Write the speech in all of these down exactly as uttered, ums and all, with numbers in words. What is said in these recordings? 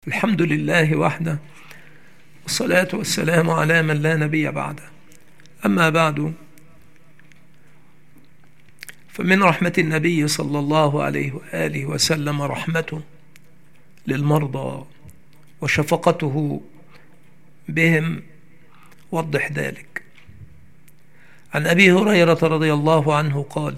الحمد لله وحده، والصلاة والسلام على من لا نبي بعده. أما بعد، فمن رحمة النبي صلى الله عليه وآله وسلم رحمته للمرضى وشفقته بهم. وضح ذلك. عن أبي هريرة رضي الله عنه قال: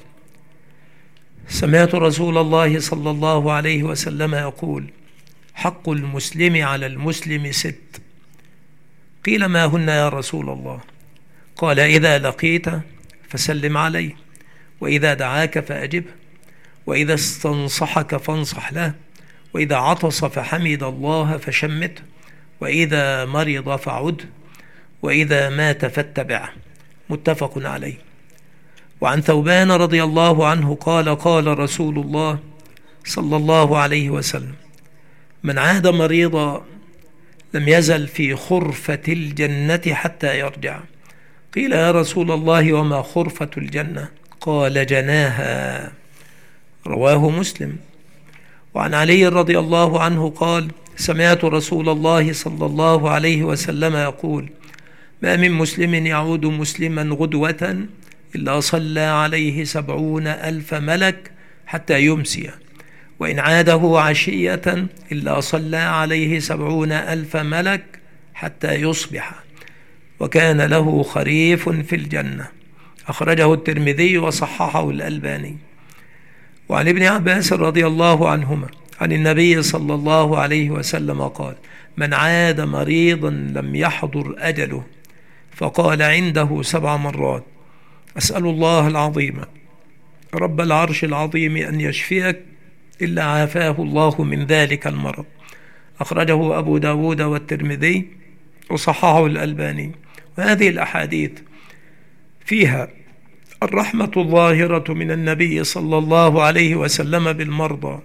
سمعت رسول الله صلى الله عليه وسلم يقول: حق المسلم على المسلم ست. قيل: ما هن يا رسول الله؟ قال: إذا لقيت فسلم عليه، وإذا دعاك فأجبه، وإذا استنصحك فانصح له، وإذا عطس فحمد الله فشمته، وإذا مرض فعده، وإذا مات فاتبعه. متفق عليه. وعن ثوبان رضي الله عنه قال: قال رسول الله صلى الله عليه وسلم: من عاد مريضا لم يزل في خرفة الجنة حتى يرجع. قيل: يا رسول الله وما خرفة الجنة؟ قال: جناها. رواه مسلم. وعن علي رضي الله عنه قال: سمعت رسول الله صلى الله عليه وسلم يقول: ما من مسلم يعود مسلما غدوة إلا صلى عليه سبعون ألف ملك حتى يمسي، وإن عاده عشية إلا صلى عليه سبعون ألف ملك حتى يصبح، وكان له خريف في الجنة. أخرجه الترمذي وصححه الألباني. وعن ابن عباس رضي الله عنهما عن النبي صلى الله عليه وسلم قال: من عاد مريضا لم يحضر أجله فقال عنده سبع مرات: أسأل الله العظيم رب العرش العظيم أن يشفيك إلا عافاه الله من ذلك المرض. أخرجه أبو داود والترمذي وصححه الألباني. وهذه الأحاديث فيها الرحمة الظاهرة من النبي صلى الله عليه وسلم بالمرضى،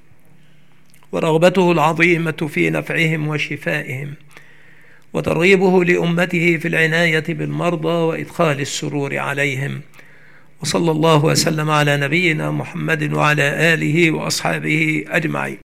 ورغبته العظيمة في نفعهم وشفائهم، وترغيبه لأمته في العناية بالمرضى وإدخال السرور عليهم. وصلى الله وسلم على نبينا محمد وعلى آله وأصحابه أجمعين.